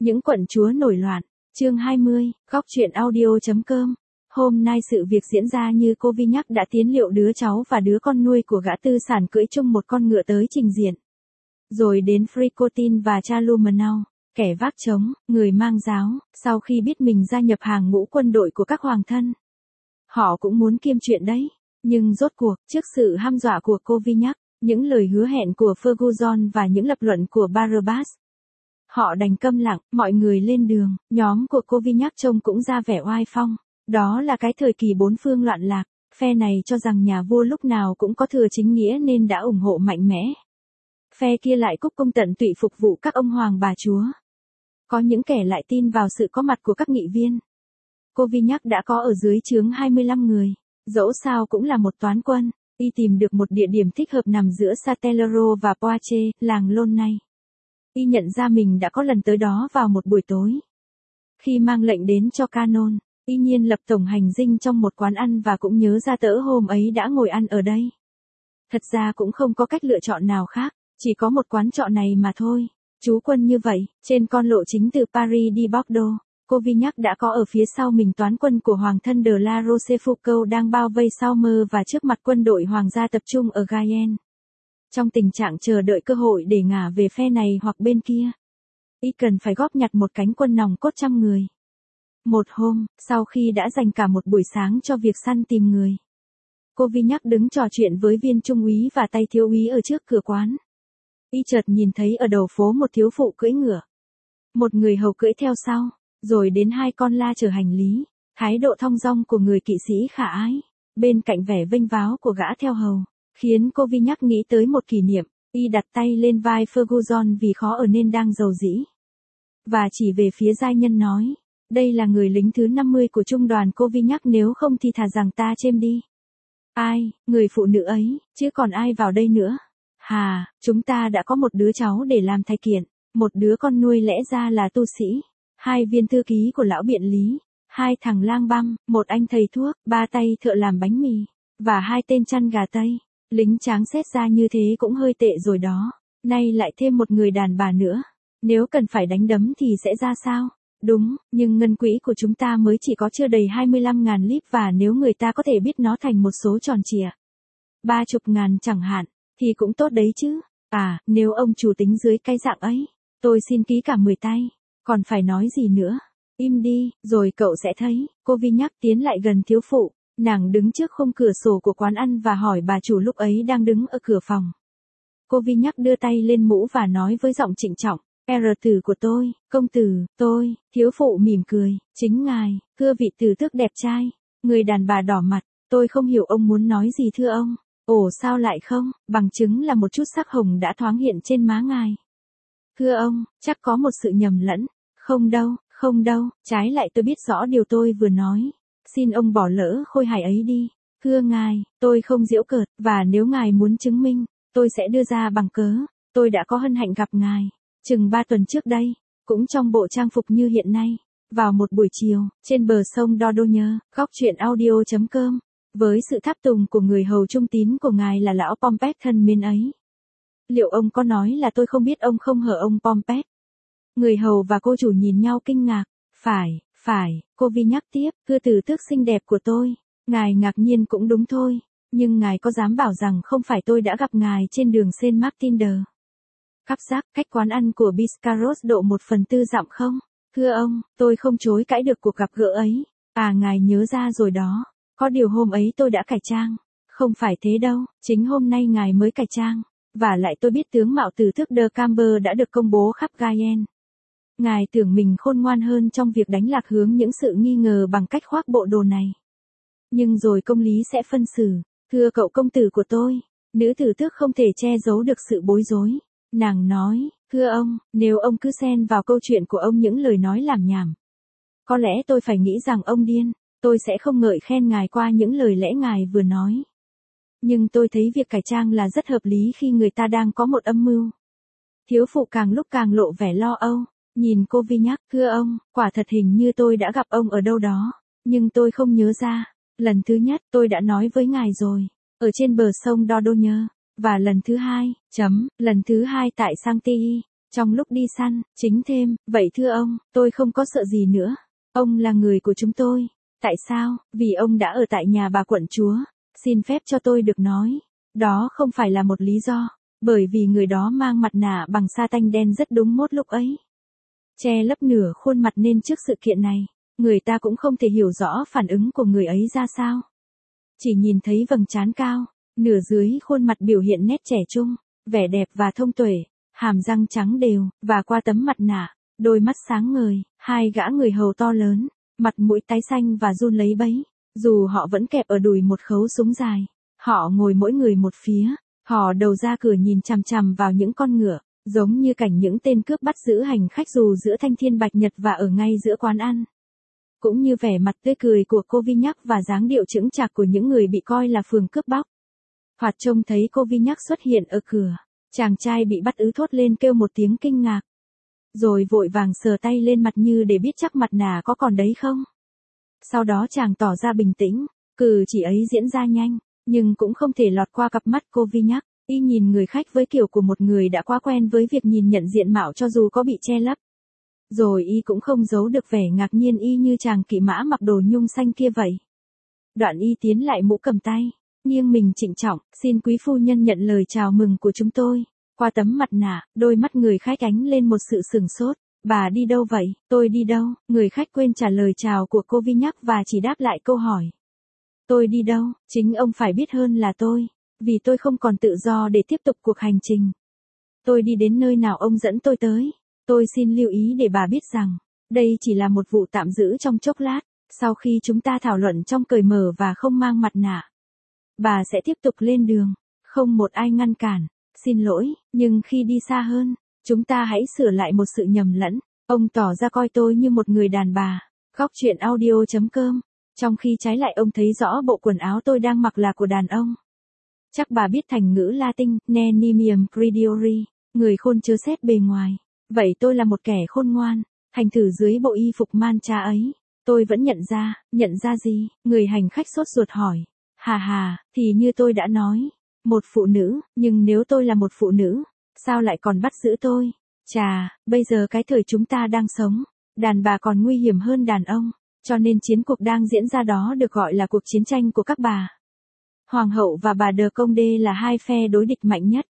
Những quận chúa nổi loạn, chương 20, góc truyện audio.com. Hôm nay sự việc diễn ra như cô Vi nhắc đã tiến liệu đứa cháu và đứa con nuôi của gã tư sản cưỡi chung một con ngựa tới trình diện. Rồi đến Fricotin và Chalumenau, kẻ vác trống, người mang giáo, sau khi biết mình gia nhập hàng ngũ quân đội của các hoàng thân. Họ cũng muốn kiêm chuyện đấy, nhưng rốt cuộc, trước sự hăm dọa của cô Vi nhắc, những lời hứa hẹn của Ferguson và những lập luận của Barabas, họ đành câm lặng. Mọi người lên đường, nhóm của cô Vi nhắc trông cũng ra vẻ oai phong. Đó là cái thời kỳ bốn phương loạn lạc, phe này cho rằng nhà vua lúc nào cũng có thừa chính nghĩa nên đã ủng hộ mạnh mẽ. Phe kia lại cúc cung tận tụy phục vụ các ông hoàng bà chúa. Có những kẻ lại tin vào sự có mặt của các nghị viên. Cô Vi nhắc đã có ở dưới trướng 25 người, dẫu sao cũng là một toán quân, y tìm được một địa điểm thích hợp nằm giữa Satellero và Poitiers, làng Lôn này. Y nhận ra mình đã có lần tới đó vào một buổi tối. Khi mang lệnh đến cho Canon, y nhiên lập tổng hành dinh trong một quán ăn và cũng nhớ ra tớ hôm ấy đã ngồi ăn ở đây. Thật ra cũng không có cách lựa chọn nào khác, chỉ có một quán trọ này mà thôi. Trú quân như vậy, trên con lộ chính từ Paris đi Bordeaux, cô Vi nhắc đã có ở phía sau mình toán quân của hoàng thân de la Rochefoucauld đang bao vây sau mơ và trước mặt quân đội hoàng gia tập trung ở Guyenne. Trong tình trạng chờ đợi cơ hội để ngả về phe này hoặc bên kia, y cần phải góp nhặt một cánh quân nòng cốt 100 người. Một hôm, sau khi đã dành cả một buổi sáng cho việc săn tìm người, cô Vi nhắc đứng trò chuyện với viên trung úy và tay thiếu úy ở trước cửa quán. Y chợt nhìn thấy ở đầu phố một thiếu phụ cưỡi ngựa, một người hầu cưỡi theo sau, rồi đến 2 con la chở hành lý. Thái độ thong dong của người kỵ sĩ khả ái, bên cạnh vẻ vênh váo của gã theo hầu, khiến cô Vi nhắc nghĩ tới một kỷ niệm. Y đặt tay lên vai Ferguson vì khó ở nên đang rầu rĩ, và chỉ về phía giai nhân nói, đây là người lính thứ 50 của trung đoàn. Cô Vi nhắc nếu không thì thà rằng ta chêm đi. Ai, người phụ nữ ấy, chứ còn ai vào đây nữa. Hà, chúng ta đã có một đứa cháu để làm thai kiện, một đứa con nuôi lẽ ra là tu sĩ, 2 viên thư ký của lão biện lý, 2 thằng lang băm, một anh thầy thuốc, 3 tay thợ làm bánh mì, và 2 tên chăn gà Tây. Lính tráng xét ra như thế cũng hơi tệ rồi đó, nay lại thêm một người đàn bà nữa. Nếu cần phải đánh đấm thì sẽ ra sao? Đúng, nhưng ngân quỹ của chúng ta mới chỉ có chưa đầy 25.000 lip và nếu người ta có thể biết nó thành một số tròn trịa, 30.000 chẳng hạn, thì cũng tốt đấy chứ. À, nếu ông chủ tính dưới cái dạng ấy, tôi xin ký cả 10 tay, còn phải nói gì nữa. Im đi, rồi cậu sẽ thấy. Cô Vi nhắc tiến lại gần thiếu phụ, nàng đứng trước khung cửa sổ của quán ăn và hỏi bà chủ lúc ấy đang đứng ở cửa phòng. Cô Vi nhắc đưa tay lên mũ và nói với giọng trịnh trọng, R tử của tôi, công tử, tôi. Thiếu phụ mỉm cười, chính ngài, thưa vị tử tước đẹp trai. Người đàn bà đỏ mặt, tôi không hiểu ông muốn nói gì thưa ông. Ồ sao lại không, bằng chứng là một chút sắc hồng đã thoáng hiện trên má ngài. Thưa ông, chắc có một sự nhầm lẫn. Không đâu, trái lại tôi biết rõ điều tôi vừa nói. Xin ông bỏ lỡ khôi hài ấy đi. Thưa ngài, tôi không giễu cợt, và nếu ngài muốn chứng minh, tôi sẽ đưa ra bằng cớ. Tôi đã có hân hạnh gặp ngài, chừng 3 tuần trước đây, cũng trong bộ trang phục như hiện nay, vào một buổi chiều, trên bờ sông Dordogne, góc truyện audio.com, với sự tháp tùng của người hầu trung tín của ngài là lão Pompet thân mến ấy. Liệu ông có nói là tôi không biết ông không hở ông Pompet? Người hầu và cô chủ nhìn nhau kinh ngạc. Phải, cô Vi nhắc tiếp, thưa tử tước xinh đẹp của tôi. Ngài ngạc nhiên cũng đúng thôi, nhưng ngài có dám bảo rằng không phải tôi đã gặp ngài trên đường Saint Martin de Capzac, cách quán ăn của Biscarrosse độ 1/4 dặm không? Thưa ông, tôi không chối cãi được cuộc gặp gỡ ấy. À ngài nhớ ra rồi đó, có điều hôm ấy tôi đã cải trang. Không phải thế đâu, chính hôm nay ngài mới cải trang. Và lại tôi biết tướng mạo tử tước de Camber đã được công bố khắp Guyenne. Ngài tưởng mình khôn ngoan hơn trong việc đánh lạc hướng những sự nghi ngờ bằng cách khoác bộ đồ này. Nhưng rồi công lý sẽ phân xử. Thưa cậu công tử của tôi, nữ tử tước không thể che giấu được sự bối rối. Nàng nói, thưa ông, nếu ông cứ xen vào câu chuyện của ông những lời nói làm nhảm, có lẽ tôi phải nghĩ rằng ông điên. Tôi sẽ không ngợi khen ngài qua những lời lẽ ngài vừa nói. Nhưng tôi thấy việc cải trang là rất hợp lý khi người ta đang có một âm mưu. Thiếu phụ càng lúc càng lộ vẻ lo âu, nhìn cô Vi nhắc, thưa ông, quả thật hình như tôi đã gặp ông ở đâu đó, nhưng tôi không nhớ ra. Lần thứ nhất tôi đã nói với ngài rồi, ở trên bờ sông Dordogne, và lần thứ hai tại Saint-Y, Trong lúc đi săn, chính thêm, vậy thưa ông, tôi không có sợ gì nữa. Ông là người của chúng tôi. Tại sao? Vì ông đã ở tại nhà bà quận chúa. Xin phép cho tôi được nói. Đó không phải là một lý do. Bởi vì người đó mang mặt nạ bằng sa tanh đen rất đúng mốt lúc ấy. Che lấp nửa khuôn mặt nên trước sự kiện này, người ta cũng không thể hiểu rõ phản ứng của người ấy ra sao. Chỉ nhìn thấy vầng trán cao, nửa dưới khuôn mặt biểu hiện nét trẻ trung, vẻ đẹp và thông tuệ, hàm răng trắng đều, và qua tấm mặt nạ, đôi mắt sáng ngời, hai gã người hầu to lớn, mặt mũi tái xanh và run lấy bấy. Dù họ vẫn kẹp ở đùi một khẩu súng dài, họ ngồi mỗi người một phía, họ đầu ra cửa nhìn chằm chằm vào những con ngựa, giống như cảnh những tên cướp bắt giữ hành khách dù giữa thanh thiên bạch nhật và ở ngay giữa quán ăn. Cũng như vẻ mặt tươi cười của cô Vi Nhắc và dáng điệu chững chạc của những người bị coi là phường cướp bóc. Hoạt trông thấy cô Vi Nhắc xuất hiện ở cửa, chàng trai bị bắt thốt lên kêu một tiếng kinh ngạc. Rồi vội vàng sờ tay lên mặt như để biết chắc mặt nạ có còn đấy không. Sau đó chàng tỏ ra bình tĩnh, cử chỉ ấy diễn ra nhanh, nhưng cũng không thể lọt qua cặp mắt cô Vi Nhắc. Y nhìn người khách với kiểu của một người đã quá quen với việc nhìn nhận diện mạo cho dù có bị che lấp. Rồi y cũng không giấu được vẻ ngạc nhiên y như chàng kỵ mã mặc đồ nhung xanh kia vậy. Đoạn y tiến lại mũ cầm tay, nghiêng mình trịnh trọng, xin quý phu nhân nhận lời chào mừng của chúng tôi. Qua tấm mặt nạ, đôi mắt người khách ánh lên một sự sửng sốt. Bà đi đâu vậy? Tôi đi đâu? Người khách quên trả lời chào của cô Vi Nhắc và chỉ đáp lại câu hỏi. Tôi đi đâu? Chính ông phải biết hơn là tôi. Vì tôi không còn tự do để tiếp tục cuộc hành trình. Tôi đi đến nơi nào ông dẫn tôi tới. Tôi xin lưu ý để bà biết rằng, đây chỉ là một vụ tạm giữ trong chốc lát, sau khi chúng ta thảo luận trong cởi mở và không mang mặt nạ. Bà sẽ tiếp tục lên đường, không một ai ngăn cản, xin lỗi, nhưng khi đi xa hơn, chúng ta hãy sửa lại một sự nhầm lẫn. Ông tỏ ra coi tôi như một người đàn bà. Góc truyện audio.com. Trong khi trái lại ông thấy rõ bộ quần áo tôi đang mặc là của đàn ông. Chắc bà biết thành ngữ Latin, Nenimium Crediori, người khôn chớ xét bề ngoài. Vậy tôi là một kẻ khôn ngoan, thành thử dưới bộ y phục mancha ấy. Tôi vẫn nhận ra gì? Người hành khách sốt ruột hỏi. Hà, thì như tôi đã nói, một phụ nữ, nhưng nếu tôi là một phụ nữ, sao lại còn bắt giữ tôi? Chà, bây giờ cái thời chúng ta đang sống, đàn bà còn nguy hiểm hơn đàn ông, cho nên chiến cuộc đang diễn ra đó được gọi là cuộc chiến tranh của các bà. Hoàng hậu và bà de Condé là hai phe đối địch mạnh nhất.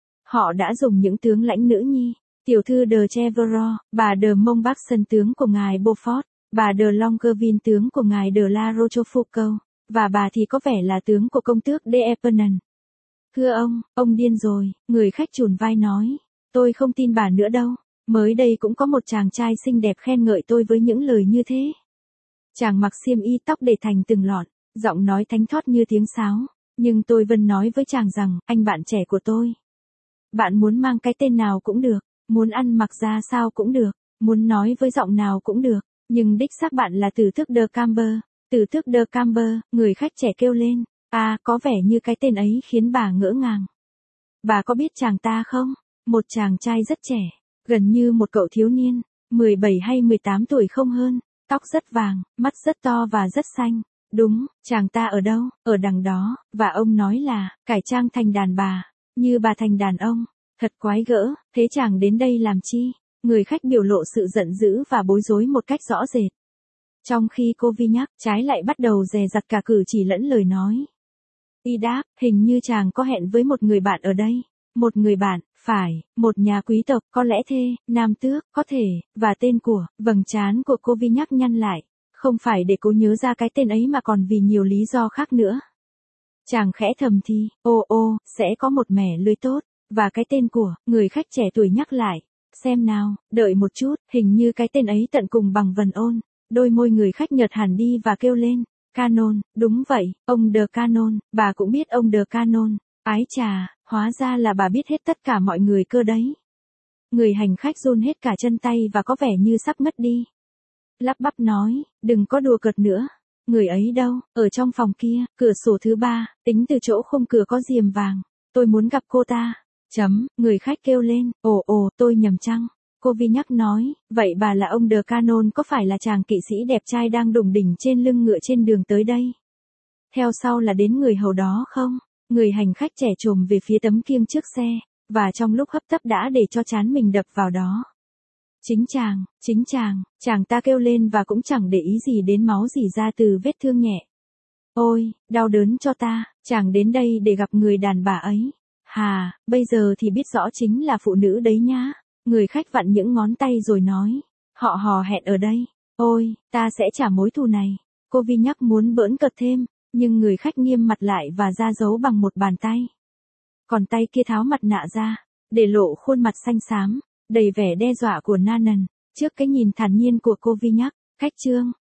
Họ đã dùng những tướng lãnh nữ nhi, tiểu thư de Chevreuse, bà de Montbazon tướng của ngài Beaufort, bà de Longueville tướng của ngài de La Rochefoucauld, và bà thì có vẻ là tướng của công tước de Épinal. Thưa ông điên rồi, người khách chùn vai nói. Tôi không tin bà nữa đâu, mới đây cũng có một chàng trai xinh đẹp khen ngợi tôi với những lời như thế. Chàng mặc xiêm y tóc để thành từng lọn, giọng nói thánh thót như tiếng sáo, nhưng tôi vẫn nói với chàng rằng, anh bạn trẻ của tôi. Bạn muốn mang cái tên nào cũng được, muốn ăn mặc ra sao cũng được, muốn nói với giọng nào cũng được, nhưng đích xác bạn là Tử Tước de Camber. Tử Tước de Camber, người khách trẻ kêu lên. À, có vẻ như cái tên ấy khiến bà ngỡ ngàng. Bà có biết chàng ta không? Một chàng trai rất trẻ, gần như một cậu thiếu niên, 17 hay 18 tuổi không hơn, tóc rất vàng, mắt rất to và rất xanh. Đúng, chàng ta ở đâu? Ở đằng đó, và ông nói là, cải trang thành đàn bà, như bà thành đàn ông. Thật quái gỡ, thế chàng đến đây làm chi? Người khách biểu lộ sự giận dữ và bối rối một cách rõ rệt. Trong khi cô Vi Nhắc trái lại bắt đầu dè dặt cả cử chỉ lẫn lời nói. Y đáp, hình như chàng có hẹn với một người bạn ở đây. Một người bạn, phải, một nhà quý tộc, có lẽ thê, nam tước, có thể, và tên của, vầng trán của cô Vi Nhắc nhăn lại. Không phải để cô nhớ ra cái tên ấy mà còn vì nhiều lý do khác nữa. Chàng khẽ thầm thì, sẽ có một mẻ lưới tốt, và cái tên của, người khách trẻ tuổi nhắc lại. Xem nào, đợi một chút, hình như cái tên ấy tận cùng bằng vần ôn. Đôi môi người khách nhợt hẳn đi và kêu lên. Canon, đúng vậy, ông de Canon, bà cũng biết ông de Canon. Ái chà, hóa ra là bà biết hết tất cả mọi người cơ đấy. Người hành khách run hết cả chân tay và có vẻ như sắp ngất đi. Lắp bắp nói, đừng có đùa cợt nữa. Người ấy đâu? Ở trong phòng kia, cửa sổ thứ 3, tính từ chỗ khung cửa có diềm vàng. Tôi muốn gặp cô ta. Người khách kêu lên, tôi nhầm chăng? Cô Vi Nhắc nói, vậy bà là ông de Canon có phải là chàng kỵ sĩ đẹp trai đang đủng đỉnh trên lưng ngựa trên đường tới đây? Theo sau là đến người hầu đó không? Người hành khách trẻ trồm về phía tấm kiêng trước xe, và trong lúc hấp tấp đã để cho trán mình đập vào đó. Chính chàng ta kêu lên và cũng chẳng để ý gì đến máu rỉ ra từ vết thương nhẹ. Ôi, đau đớn cho ta, chàng đến đây để gặp người đàn bà ấy. Hà, bây giờ thì biết rõ chính là phụ nữ đấy nhá. Người khách vặn những ngón tay rồi nói. Họ hò hẹn ở đây. Ôi, ta sẽ trả mối thù này. Cô Vi nhắc muốn bỡn cợt thêm, nhưng người khách nghiêm mặt lại và ra dấu bằng một bàn tay. Còn tay kia tháo mặt nạ ra, để lộ khuôn mặt xanh xám, đầy vẻ đe dọa của Nanan, trước cái nhìn thản nhiên của cô Vi nhắc. Khách trương,